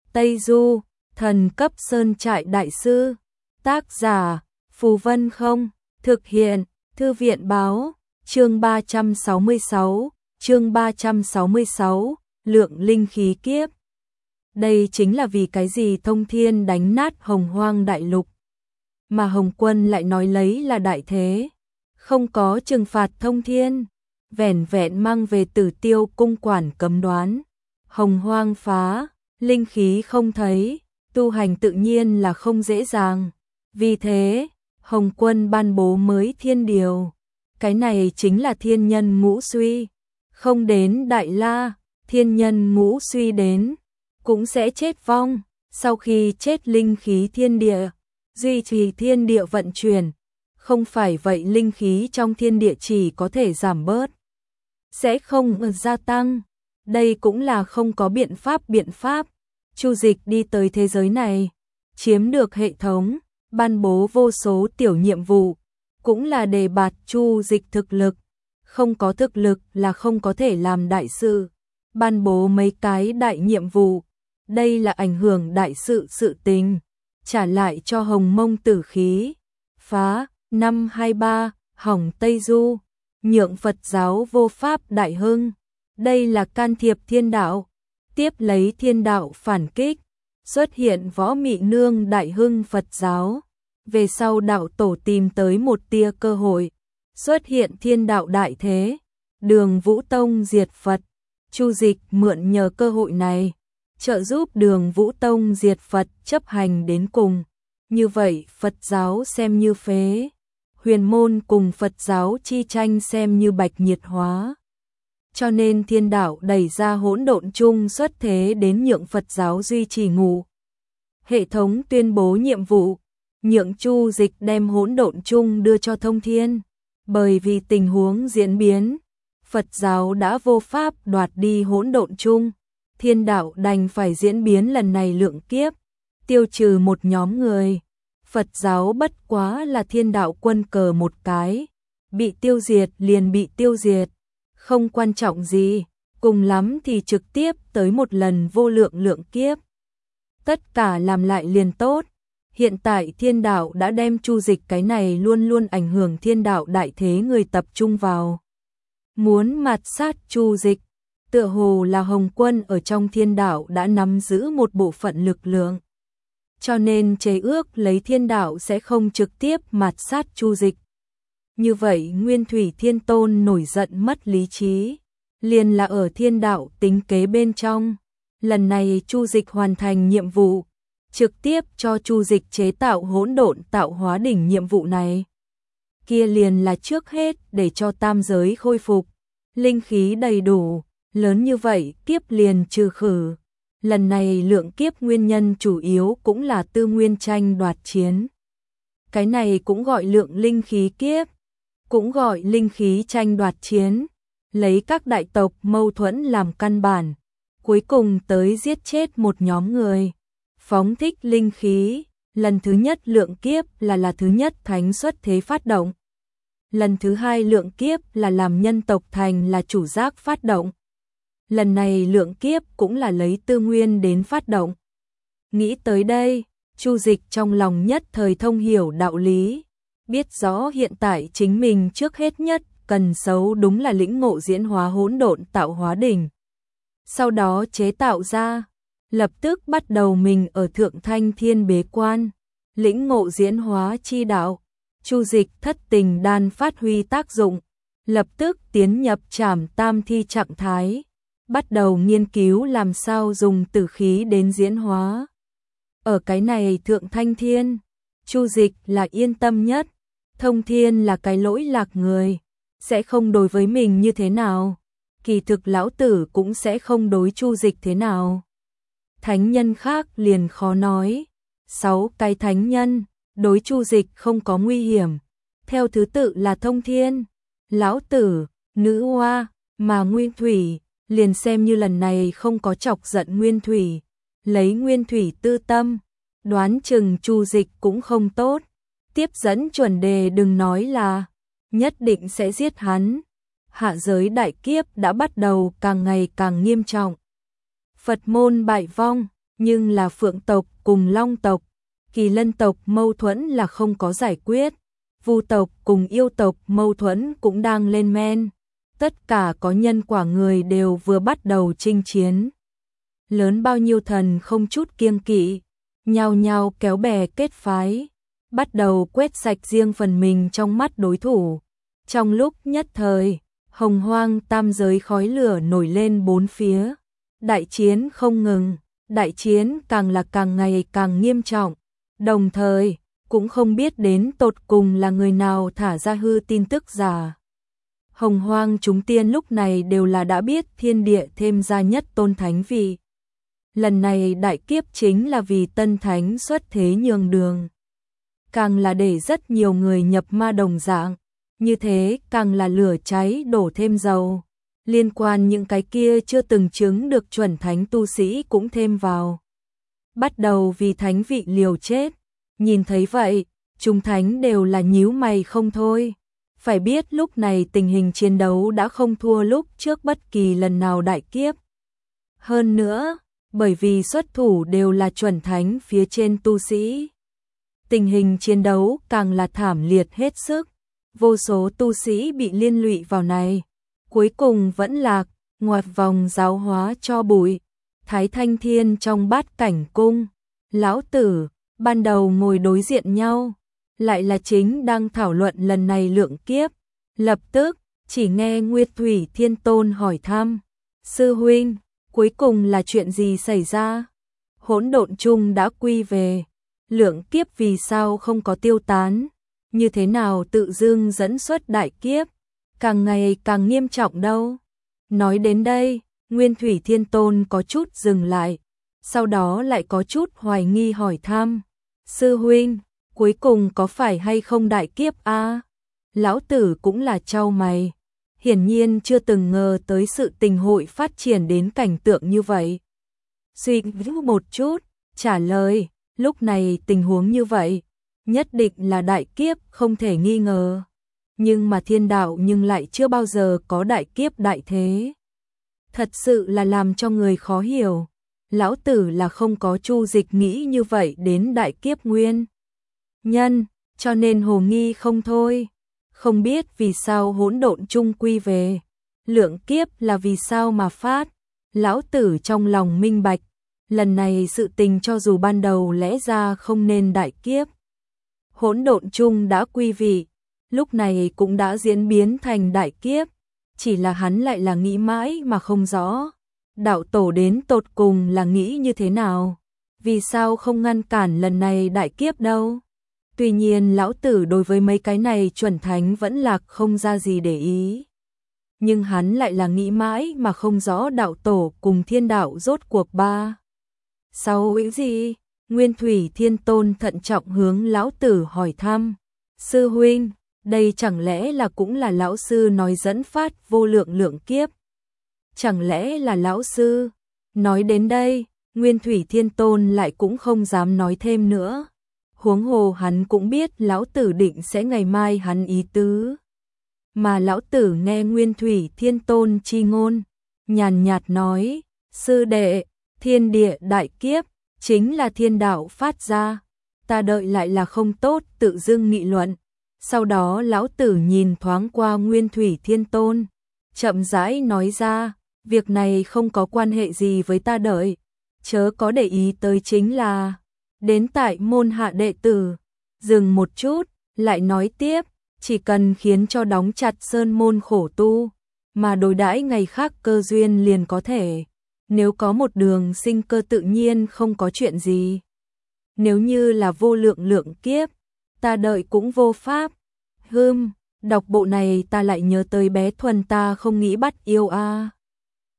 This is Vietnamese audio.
Tây Du, thần cấp sơn trại đại sư. Tác giả, Phù Vân Không. Thực hiện, Thư viện báo. Chương 366, lượng linh khí kiếp. Đây chính là vì cái gì Thông Thiên đánh nát Hồng Hoang đại lục, mà Hồng Quân lại nói lấy là đại thế. Không có trừng phạt Thông Thiên, vẻn vẹn mang về Tử Tiêu cung quản cấm đoán. Hồng Hoang phá, linh khí không thấy, tu hành tự nhiên là không dễ dàng. Vì thế, Hồng Quân ban bố mới thiên điều. Cái này chính là thiên nhân ngũ suy. Không đến Đại La, thiên nhân ngũ suy đến, cũng sẽ chết vong. Sau khi chết linh khí thiên địa, duy trì thiên địa vận chuyển. Không phải vậy linh khí trong thiên địa chỉ có thể giảm bớt, sẽ không gia tăng. Đây cũng là không có biện pháp. Chu Dịch đi tới thế giới này, chiếm được hệ thống, ban bố vô số tiểu nhiệm vụ, cũng là đề bạt Chu Dịch thực lực. Không có thực lực là không có thể làm đại sự. Ban bố mấy cái đại nhiệm vụ, đây là ảnh hưởng đại sự tình. Trả lại cho Hồng Mông tử khí. Phá, 523, hỏng Tây Du, nhượng Phật giáo vô pháp đại hưng. Đây là can thiệp thiên đạo. Tiếp lấy thiên đạo phản kích, xuất hiện Võ Mị Nương đại hưng Phật giáo. Về sau đạo tổ tìm tới một tia cơ hội, xuất hiện thiên đạo đại thế, Đường Vũ Tông diệt Phật. Chu Dịch mượn nhờ cơ hội này, trợ giúp Đường Vũ Tông diệt Phật chấp hành đến cùng. Như vậy Phật giáo xem như phế, huyền môn cùng Phật giáo chi tranh xem như bạch nhiệt hóa. Cho nên thiên đạo đẩy ra hỗn độn chung xuất thế đến nhượng Phật giáo duy trì ngủ. Hệ thống tuyên bố nhiệm vụ, nhượng Chu Dịch đem hỗn độn chung đưa cho Thông Thiên. Bởi vì tình huống diễn biến, Phật giáo đã vô pháp đoạt đi hỗn độn chung. Thiên đạo đành phải diễn biến lần này lượng kiếp, tiêu trừ một nhóm người. Phật giáo bất quá là thiên đạo quân cờ một cái, bị tiêu diệt liền bị tiêu diệt, không quan trọng gì, cùng lắm thì trực tiếp tới một lần vô lượng lượng kiếp. Tất cả làm lại liền tốt. Hiện tại thiên đạo đã đem Chu Dịch cái này luôn luôn ảnh hưởng thiên đạo đại thế người tập trung vào. Muốn mạt sát Chu Dịch, tựa hồ là Hồng Quân ở trong thiên đạo đã nắm giữ một bộ phận lực lượng. Cho nên chế ước lấy thiên đạo sẽ không trực tiếp mạt sát Chu Dịch. Như vậy Nguyên Thủy Thiên Tôn nổi giận mất lý trí, liền là ở thiên đạo tính kế bên trong. Lần này Chu Dịch hoàn thành nhiệm vụ, trực tiếp cho Chu Dịch chế tạo hỗn độn tạo hóa đỉnh nhiệm vụ này. Kia liền là trước hết để cho tam giới khôi phục, linh khí đầy đủ, lớn như vậy kiếp liền trừ khử. Lần này lượng kiếp nguyên nhân chủ yếu cũng là tư nguyên tranh đoạt chiến. Cái này cũng gọi lượng linh khí kiếp, cũng gọi linh khí tranh đoạt chiến, lấy các đại tộc mâu thuẫn làm căn bản, cuối cùng tới giết chết một nhóm người. Phóng thích linh khí, lần thứ nhất lượng kiếp là thứ nhất thánh xuất thế phát động. Lần thứ hai lượng kiếp là làm nhân tộc thành là chủ giác phát động. Lần này lượng kiếp cũng là lấy tư nguyên đến phát động. Nghĩ tới đây, Chu Dịch trong lòng nhất thời thông hiểu đạo lý, biết rõ hiện tại chính mình trước hết nhất cần xấu đúng là lĩnh ngộ diễn hóa hỗn độn tạo hóa đỉnh. Sau đó chế tạo ra, lập tức bắt đầu mình ở Thượng Thanh Thiên bế quan, lĩnh ngộ diễn hóa chi đạo. Chu Dịch thất tình đan phát huy tác dụng, lập tức tiến nhập trảm tam thi trạng thái, bắt đầu nghiên cứu làm sao dùng tử khí đến diễn hóa. Ở cái này Thượng Thanh Thiên, Chu Dịch là yên tâm nhất. Thông Thiên là cái lỗi lạc người, sẽ không đối với mình như thế nào. Kỳ thực lão tử cũng sẽ không đối Chu Dịch thế nào. Thánh nhân khác liền khó nói. 6 cái thánh nhân, đối Chu Dịch không có nguy hiểm. Theo thứ tự là Thông Thiên, lão tử, Nữ Hoa, mà Nguyên Thủy, liền xem như lần này không có chọc giận Nguyên Thủy. Lấy Nguyên Thủy tư tâm, đoán chừng Chu Dịch cũng không tốt. Tiếp dẫn chuẩn đề đừng nói là nhất định sẽ giết hắn. Hạ giới đại kiếp đã bắt đầu càng ngày càng nghiêm trọng. Phật môn bại vong, nhưng là Phượng tộc cùng Long tộc, Kỳ Lân tộc mâu thuẫn là không có giải quyết, Vu tộc cùng Yêu tộc mâu thuẫn cũng đang lên men. Tất cả có nhân quả người đều vừa bắt đầu chinh chiến. Lớn bao nhiêu thần không chút kiêng kỵ, nhao nhao kéo bè kết phái, bắt đầu quét sạch riêng phần mình trong mắt đối thủ. Trong lúc nhất thời, hồng hoang tam giới khói lửa nổi lên bốn phía. Đại chiến không ngừng, đại chiến càng là càng ngày càng nghiêm trọng. Đồng thời, cũng không biết đến tột cùng là người nào thả ra hư tin tức giả. Hồng hoang chúng tiên lúc này đều là đã biết thiên địa thêm ra nhất tôn thánh vị. Lần này đại kiếp chính là vì tân thánh xuất thế nhường đường. Càng là để rất nhiều người nhập ma đồng dạng, như thế càng là lửa cháy đổ thêm dầu. Liên quan những cái kia chưa từng chứng được chuẩn thánh tu sĩ cũng thêm vào. Bắt đầu vì thánh vị liều chết. Nhìn thấy vậy, chúng thánh đều là nhíu mày không thôi. Phải biết lúc này tình hình chiến đấu đã không thua lúc trước bất kỳ lần nào đại kiếp. Hơn nữa, bởi vì xuất thủ đều là chuẩn thánh phía trên tu sĩ. Tình hình chiến đấu càng là thảm liệt hết sức. Vô số tu sĩ bị liên lụy vào này. Cuối cùng vẫn lạc, ngoặt vòng giáo hóa cho bụi. Thái Thanh Thiên trong bát cảnh cung. Lão tử, ban đầu ngồi đối diện nhau. Lại là chính đang thảo luận lần này lượng kiếp. Lập tức, chỉ nghe Nguyệt Thủy Thiên Tôn hỏi thăm. Sư huynh, cuối cùng là chuyện gì xảy ra? Hỗn độn chung đã quy về. Lượng kiếp vì sao không có tiêu tán? Như thế nào tự dưng dẫn xuất đại kiếp? Càng ngày càng nghiêm trọng đâu. Nói đến đây, Nguyên Thủy Thiên Tôn có chút dừng lại. Sau đó lại có chút hoài nghi hỏi thăm. Sư huynh, cuối cùng có phải hay không đại kiếp a? Lão tử cũng là chau mày. Hiển nhiên chưa từng ngờ tới sự tình hội phát triển đến cảnh tượng như vậy. Suy nghĩ một chút, trả lời, lúc này tình huống như vậy, nhất định là đại kiếp không thể nghi ngờ. Nhưng mà thiên đạo nhưng lại chưa bao giờ có đại kiếp đại thế. Thật sự là làm cho người khó hiểu. Lão tử là không có chu dịch nghĩ như vậy đến đại kiếp nguyên nhân, cho nên hồ nghi không thôi. Không biết vì sao hỗn độn chung quy về. Lượng kiếp là vì sao mà phát. Lão tử trong lòng minh bạch. Lần này sự tình cho dù ban đầu lẽ ra không nên đại kiếp. Hỗn độn chung đã quy vị. Lúc này cũng đã diễn biến thành đại kiếp. Chỉ là hắn lại là nghĩ mãi mà không rõ. Đạo tổ đến tột cùng là nghĩ như thế nào? Vì sao không ngăn cản lần này đại kiếp đâu? Tuy nhiên lão tử đối với mấy cái này chuẩn thánh vẫn là không ra gì để ý. Nhưng hắn lại là nghĩ mãi mà không rõ đạo tổ cùng thiên đạo rốt cuộc ba. Sau ý gì? Nguyên Thủy Thiên Tôn thận trọng hướng lão tử hỏi thăm. Sư huynh, đây chẳng lẽ là cũng là lão sư nói dẫn phát vô lượng lượng kiếp? Chẳng lẽ là lão sư? Nói đến đây, Nguyên Thủy Thiên Tôn lại cũng không dám nói thêm nữa. Huống hồ hắn cũng biết lão tử định sẽ ngày mai hắn ý tứ. Mà lão tử nghe Nguyên Thủy Thiên Tôn chi ngôn, nhàn nhạt nói, sư đệ, thiên địa đại kiếp, chính là thiên đạo phát ra. Ta đợi lại là không tốt tự dưng nghị luận. Sau đó lão tử nhìn thoáng qua Nguyên Thủy Thiên Tôn, chậm rãi nói ra, việc này không có quan hệ gì với ta đợi, chớ có để ý tới chính là, đến tại môn hạ đệ tử, dừng một chút, lại nói tiếp, chỉ cần khiến cho đóng chặt sơn môn khổ tu, mà đối đãi ngày khác cơ duyên liền có thể, nếu có một đường sinh cơ tự nhiên không có chuyện gì. Nếu như là vô lượng lượng kiếp, ta đợi cũng vô pháp. Đọc bộ này ta lại nhớ tới bé Thuần ta không nghĩ bắt yêu a.